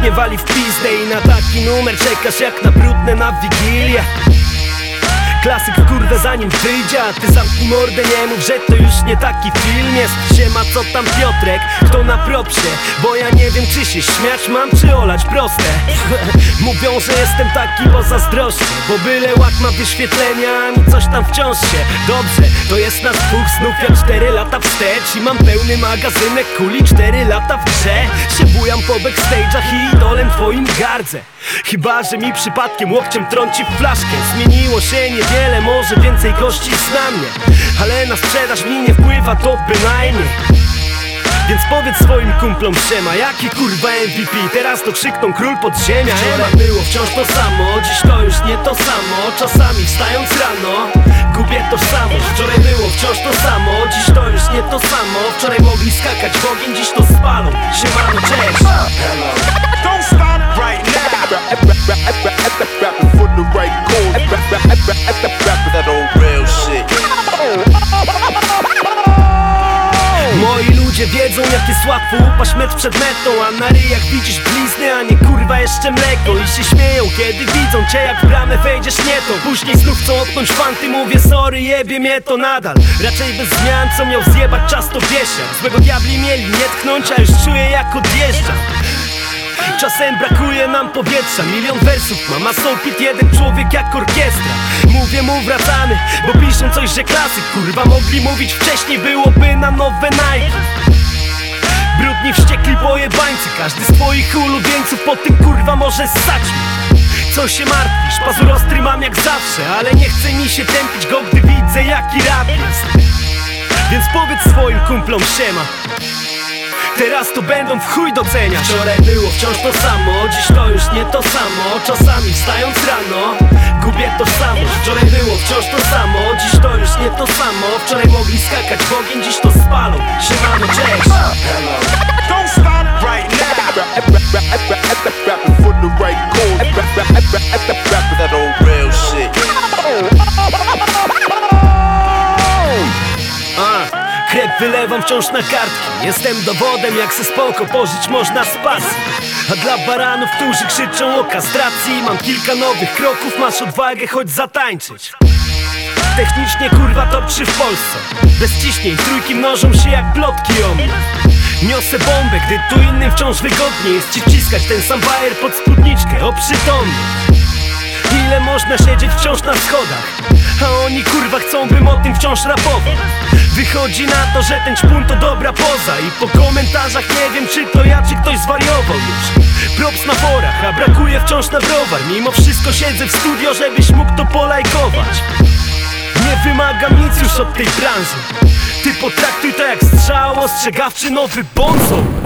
nie wali w pizdę i na taki numer czekasz jak na brudne na Wigilię. Klasyk kurde zanim wyjdzie, a ty zamknij mordę, nie mów, że to już nie taki film jest. Siema, co tam Piotrek, kto na propsie? Bo ja nie wiem, czy się śmiać mam, czy olać proste. Mówią, że jestem taki, bo zazdroszczę, bo byle łak ma wyświetlenia, a mi coś tam wciąż się. Dobrze, to jest nas dwóch znów jak 4 lata wstecz i mam pełny magazynek kuli, 4 lata w grze. Się bujam po backstage'ach i idolem twoim gardzę. Chyba że mi przypadkiem łokciem trąci w flaszkę. Zmieniło się niewiele, może więcej gości zna mnie, ale na sprzedaż mi nie wpływa to bynajmniej. Więc powiedz swoim kumplom siema, jaki kurwa MVP, teraz to krzykną król podziemia. Wczoraj było wciąż to samo, dziś to już nie to samo. Czasami wstając rano, gubię tożsamość. Wczoraj było wciąż to samo, dziś to już nie to samo. Wczoraj mogli skakać w ogień, dziś to spalą. Siemano, cześć. Don't stop right now. Rapping for the right cause. Rapping that old real shit. Moi ludzie wiedzą, jak jest łatwo upaść metr przed metą, a na ryjach widzisz blizny, a nie kurwa jeszcze mleko. I się śmieją, kiedy widzą cię, jak w bramę wejdziesz nie to. Później znów chcą odtąć fanty, mówię sorry, jebie mnie to nadal. Raczej bez zmian, co miał zjebać czas to wiesza. Złego diabli mieli nie tknąć, a już czuję jak odjeżdżam. Czasem brakuje nam powietrza, milion wersów mam, a sołpit jeden człowiek jak orkiestra. Mówię mu wracamy, bo piszą coś, że klasyk. Kurwa mogli mówić wcześniej, byłoby na nowe Nike. Brudni wściekli pojebańcy, każdy z twoich ulubieńców po tym kurwa może ssać mi. Co się martwisz, pazur ostry mam jak zawsze, ale nie chce mi się tępić go, gdy widzę jaki rap jest. Więc powiedz swoim kumplom siema, teraz to będą w chuj doceniać. Wczoraj było wciąż to samo, dziś to już nie to samo. Czasami wstając rano, gubię tożsamość. Wczoraj było wciąż to samo, dziś to już nie to samo. Wczoraj mogli skakać w ogień, dziś to spalą. Siemano, cześć. Don't stop right now. Rapping for the right cause. Rapping that old real shit. Krew wylewam wciąż na kartki. Jestem dowodem, jak se spoko pożyć można z pasji. A dla baranów, którzy krzyczą o kastracji, mam kilka nowych kroków, masz odwagę choć zatańczyć. Technicznie kurwa top 3 w Polsce. Bez ciśnień, trójki mnożą się jak plotki o mnie. Niosę bombę, gdy tu innym wciąż wygodniej jest ci wciskać ten sam bajer pod spódniczkę, oprzytomnie. Ile można siedzieć wciąż na schodach, a oni kurwa chcą, bym o tym wciąż rapował. Wychodzi na to, że ten ćpun to dobra poza i po komentarzach nie wiem, czy to ja, czy ktoś zwariował już. Props na forach, a brakuje wciąż na browar. Mimo wszystko siedzę w studio, żebyś mógł to polajkować. Nie wymagam nic już od tej branży. Ty potraktuj to jak strzał ostrzegawczy, nowy bonzo.